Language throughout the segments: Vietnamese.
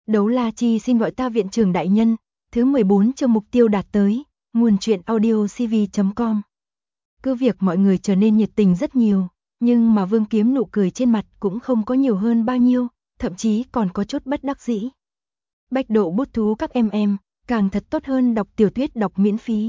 Đấu La Chi xin gọi ta viện trưởng đại nhân. Thứ 14 chương mục tiêu đạt tới. Nguồn truyện audio cv.com. Cứ việc mọi người trở nên nhiệt tình rất nhiều, nhưng mà Vương Kiếm nụ cười trên mặt cũng không có nhiều hơn bao nhiêu, thậm chí còn có chút bất đắc dĩ. Bách độ bút thú các em, càng thật tốt hơn đọc tiểu thuyết đọc miễn phí.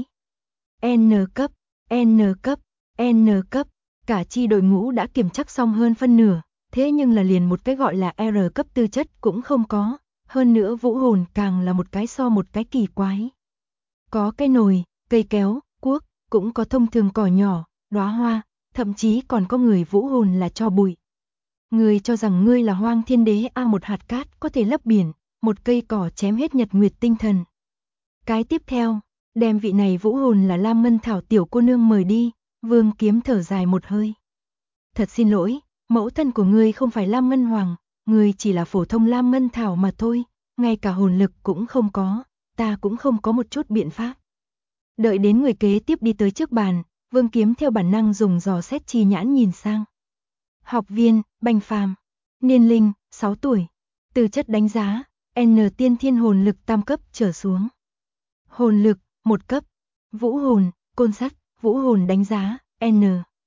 N cấp, N cấp, N cấp, cả chi đội ngũ đã kiểm chắc xong hơn phân nửa, thế nhưng là liền một cái gọi là R cấp tư chất cũng không có, hơn nữa vũ hồn càng là một cái so một cái kỳ quái. Có cây nồi, cây kéo, cuốc, cũng có thông thường cỏ nhỏ, đóa hoa, thậm chí còn có người vũ hồn là tro bụi. Người cho rằng ngươi là Hoang Thiên Đế một hạt cát có thể lấp biển, một cây cỏ chém hết nhật nguyệt tinh thần. Cái tiếp theo, đem vị này vũ hồn là Lam Ngân Thảo tiểu cô nương mời đi. Vương Kiếm thở dài một hơi. Thật xin lỗi, mẫu thân của ngươi không phải Lam Ngân Hoàng, ngươi chỉ là phổ thông Lam Ngân Thảo mà thôi, ngay cả hồn lực cũng không có, ta cũng không có một chút biện pháp. Đợi đến người kế tiếp đi tới trước bàn, Vương Kiếm theo bản năng dùng dò xét chi nhãn nhìn sang. Học viên, Bành Phàm, niên linh, 6 tuổi, tư chất đánh giá, N tiên thiên hồn lực tam cấp trở xuống. Hồn lực, 1 cấp, vũ hồn, côn sắt, vũ hồn đánh giá, N.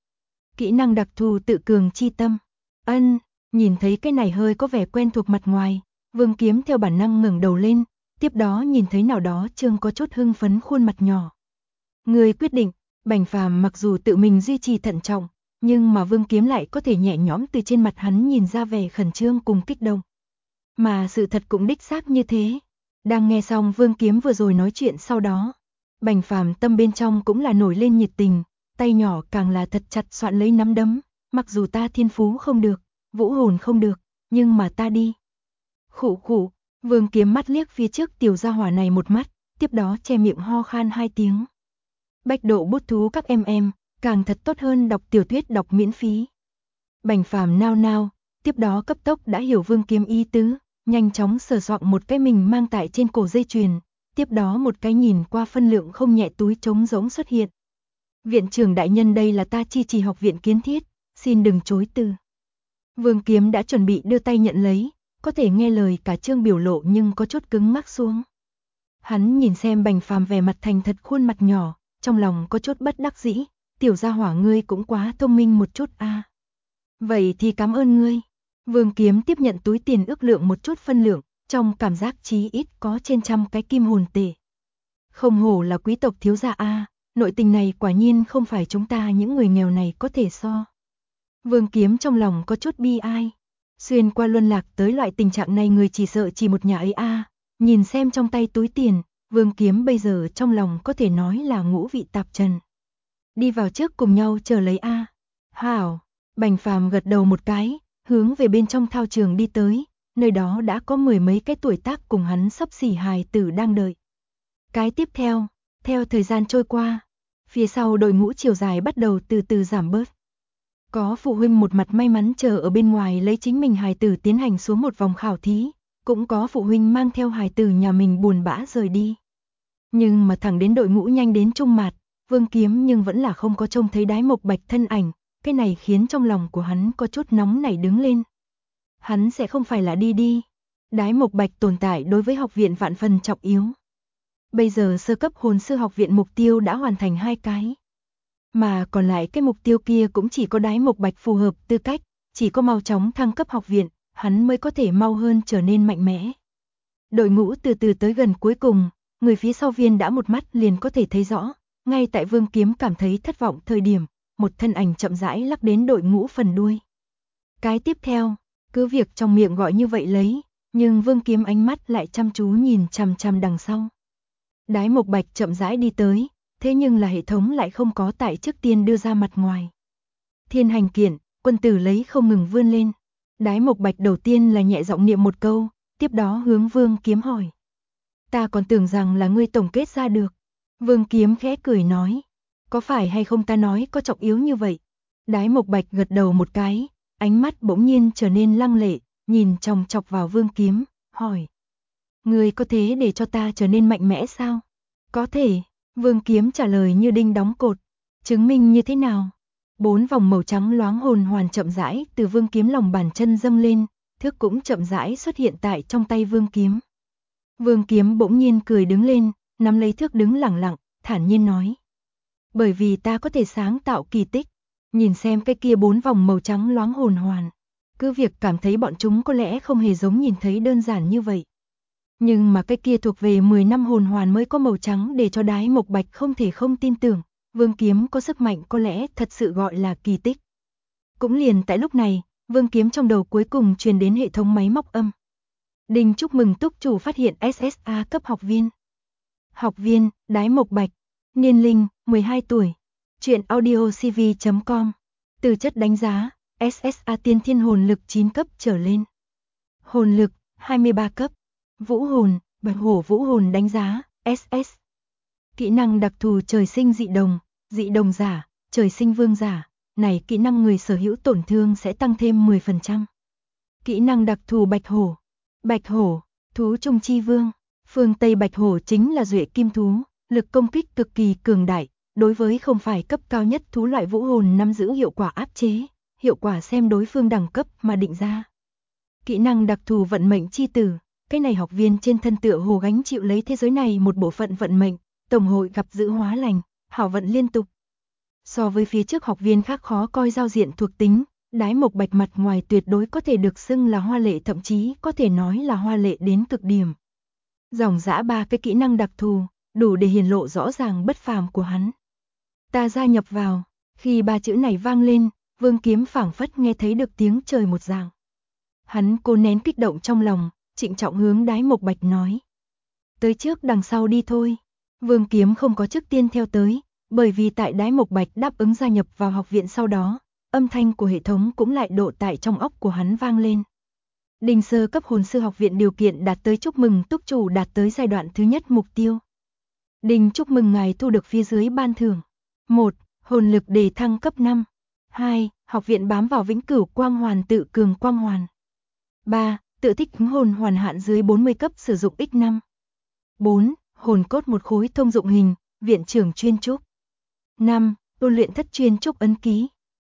Kỹ năng đặc thù tự cường chi tâm. Nhìn thấy cái này hơi có vẻ quen thuộc mặt ngoài, Vương Kiếm theo bản năng ngẩng đầu lên, tiếp đó nhìn thấy nào đó trương có chút hưng phấn khuôn mặt nhỏ. Người quyết định, Bành Phàm mặc dù tự mình duy trì thận trọng, nhưng mà Vương Kiếm lại có thể nhẹ nhõm từ trên mặt hắn nhìn ra vẻ khẩn trương cùng kích động. Mà sự thật cũng đích xác như thế. Đang nghe xong Vương Kiếm vừa rồi nói chuyện sau đó, Bành Phàm tâm bên trong cũng là nổi lên nhiệt tình, tay nhỏ càng là thật chặt soạn lấy nắm đấm, mặc dù ta thiên phú không được, vũ hồn không được, nhưng mà ta đi. Khụ khụ, Vương Kiếm mắt liếc phía trước tiểu gia hỏa này một mắt, tiếp đó che miệng ho khan 2 tiếng. Bách độ bút thú các em, càng thật tốt hơn đọc tiểu thuyết đọc miễn phí. Bành Phàm nao nao, tiếp đó cấp tốc đã hiểu Vương Kiếm ý tứ, nhanh chóng sờ soạng một cái mình mang tại trên cổ dây chuyền, tiếp đó một cái nhìn qua phân lượng không nhẹ túi trống rỗng xuất hiện. Viện trưởng đại nhân, đây là ta chi trì học viện kiến thiết, xin đừng chối từ. Vương Kiếm đã chuẩn bị đưa tay nhận lấy, có thể nghe lời cả trương biểu lộ nhưng có chút cứng ngắc xuống. Hắn nhìn xem Bành Phàm vẻ mặt thành thật khuôn mặt nhỏ, trong lòng có chút bất đắc dĩ, tiểu gia hỏa ngươi cũng quá thông minh một chút a. Vậy thì cảm ơn ngươi. Vương Kiếm tiếp nhận túi tiền ước lượng một chút phân lượng, trong cảm giác chí ít có trên 100 cái kim hồn tệ. Không hổ là quý tộc thiếu gia a, nội tình này quả nhiên không phải chúng ta những người nghèo này có thể so. Vương Kiếm trong lòng có chút bi ai. Xuyên qua luân lạc tới loại tình trạng này người chỉ sợ chỉ một nhà ấy a. Nhìn xem trong tay túi tiền, Vương Kiếm bây giờ trong lòng có thể nói là ngũ vị tạp trần. Đi vào trước cùng nhau chờ lấy a. Hảo, Bành Phàm gật đầu một cái, hướng về bên trong thao trường đi tới, nơi đó đã có 10 mấy cái tuổi tác cùng hắn xấp xỉ hài tử đang đợi. Cái tiếp theo, theo thời gian trôi qua, phía sau đội ngũ chiều dài bắt đầu từ từ giảm bớt. Có phụ huynh một mặt may mắn chờ ở bên ngoài lấy chính mình hài tử tiến hành xuống một vòng khảo thí, cũng có phụ huynh mang theo hài tử nhà mình buồn bã rời đi. Nhưng mà thẳng đến đội ngũ nhanh đến trung mạt, Vương Kiếm nhưng vẫn là không có trông thấy Đái Mộc Bạch thân ảnh, cái này khiến trong lòng của hắn có chút nóng nảy đứng lên. Hắn sẽ không phải là đi. Đái Mộc Bạch tồn tại đối với học viện vạn phần trọng yếu. Bây giờ sơ cấp hồn sư học viện mục tiêu đã hoàn thành 2 cái. Mà còn lại cái mục tiêu kia cũng chỉ có Đái Mộc Bạch phù hợp tư cách, chỉ có mau chóng thăng cấp học viện, hắn mới có thể mau hơn trở nên mạnh mẽ. Đội ngũ từ từ tới gần cuối cùng, người phía sau viên đã một mắt liền có thể thấy rõ, ngay tại Vương Kiếm cảm thấy thất vọng thời điểm, một thân ảnh chậm rãi lắc đến đội ngũ phần đuôi. Cái tiếp theo, cứ việc trong miệng gọi như vậy lấy, nhưng Vương Kiếm ánh mắt lại chăm chú nhìn chằm chằm đằng sau. Đái Mộc Bạch chậm rãi đi tới, thế nhưng là hệ thống lại không có tại trước tiên đưa ra mặt ngoài. Thiên hành kiện, quân tử lấy không ngừng vươn lên. Đái Mộc Bạch đầu tiên là nhẹ giọng niệm một câu, tiếp đó hướng Vương Kiếm hỏi. Ta còn tưởng rằng là ngươi tổng kết ra được. Vương Kiếm khẽ cười nói. Có phải hay không ta nói có trọng yếu như vậy? Đái Mộc Bạch gật đầu một cái, ánh mắt bỗng nhiên trở nên lăng lệ, nhìn chòng chọc vào Vương Kiếm, hỏi. Ngươi có thế để cho ta trở nên mạnh mẽ sao? Có thể, Vương Kiếm trả lời như đinh đóng cột. Chứng minh như thế nào? 4 vòng màu trắng loáng hồn hoàn chậm rãi từ Vương Kiếm lòng bàn chân dâng lên, thước cũng chậm rãi xuất hiện tại trong tay Vương Kiếm. Vương Kiếm bỗng nhiên cười đứng lên, nắm lấy thước đứng lẳng lặng, thản nhiên nói. Bởi vì ta có thể sáng tạo kỳ tích, nhìn xem cái kia 4 vòng màu trắng loáng hồn hoàn. Cứ việc cảm thấy bọn chúng có lẽ không hề giống nhìn thấy đơn giản như vậy. Nhưng mà cái kia thuộc về 10 năm hồn hoàn mới có màu trắng để cho Đái Mộc Bạch không thể không tin tưởng, Vương Kiếm có sức mạnh có lẽ thật sự gọi là kỳ tích. Cũng liền tại lúc này, Vương Kiếm trong đầu cuối cùng truyền đến hệ thống máy móc âm. Đình chúc mừng túc chủ phát hiện SSA cấp học viên. Học viên, Đái Mộc Bạch, niên linh, 12 tuổi. Truyện audio cv.com. Từ chất đánh giá, SSA tiên thiên hồn lực 9 cấp trở lên. Hồn lực, 23 cấp. Vũ hồn, bạch hổ vũ hồn đánh giá, SS. Kỹ năng đặc thù trời sinh dị đồng giả, trời sinh vương giả. Này kỹ năng người sở hữu tổn thương sẽ tăng thêm 10%. Kỹ năng đặc thù bạch hổ, thú trung chi vương. Phương Tây bạch hổ chính là duệ kim thú, lực công kích cực kỳ cường đại. Đối với không phải cấp cao nhất thú loại vũ hồn nắm giữ hiệu quả áp chế, hiệu quả xem đối phương đẳng cấp mà định ra. Kỹ năng đặc thù vận mệnh chi tử, cái này học viên trên thân tựa hồ gánh chịu lấy thế giới này một bộ phận vận mệnh, tổng hội gặp dữ hóa lành, hảo vận liên tục. So với phía trước học viên khác khó coi giao diện thuộc tính, Đái Mộc Bạch mặt ngoài tuyệt đối có thể được xưng là hoa lệ, thậm chí có thể nói là hoa lệ đến cực điểm. Dòng dã 3 cái kỹ năng đặc thù, đủ để hiển lộ rõ ràng bất phàm của hắn. Ta gia nhập vào, khi 3 chữ này vang lên, Vương Kiếm phảng phất nghe thấy được tiếng trời một dạng. Hắn cố nén kích động trong lòng, trịnh trọng hướng Đái Mộc Bạch nói. Tới trước đằng sau đi thôi. Vương Kiếm không có trước tiên theo tới, bởi vì tại Đái Mộc Bạch đáp ứng gia nhập vào học viện sau đó, âm thanh của hệ thống cũng lại độ tại trong óc của hắn vang lên. Đình sơ cấp hồn sư học viện điều kiện đạt tới, chúc mừng túc chủ đạt tới giai đoạn thứ nhất mục tiêu. Đình chúc mừng ngài thu được phía dưới ban thưởng. 1. Hồn lực đề thăng cấp 5. 2. Học viện bám vào vĩnh cửu quang hoàn tự cường quang hoàn. 3. Tự thích ứng hồn hoàn hạn dưới 40 cấp sử dụng x5. 4. Hồn cốt một khối thông dụng hình, viện trưởng chuyên trúc. 5. Tu luyện thất chuyên trúc ấn ký.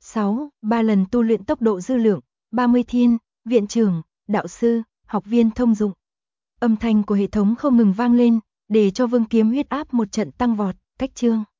6. 3 lần tu luyện tốc độ dư lượng, 30 thiên, viện trưởng, đạo sư, học viên thông dụng. Âm thanh của hệ thống không ngừng vang lên, để cho Vương Kiếm huyết áp một trận tăng vọt, cách chương.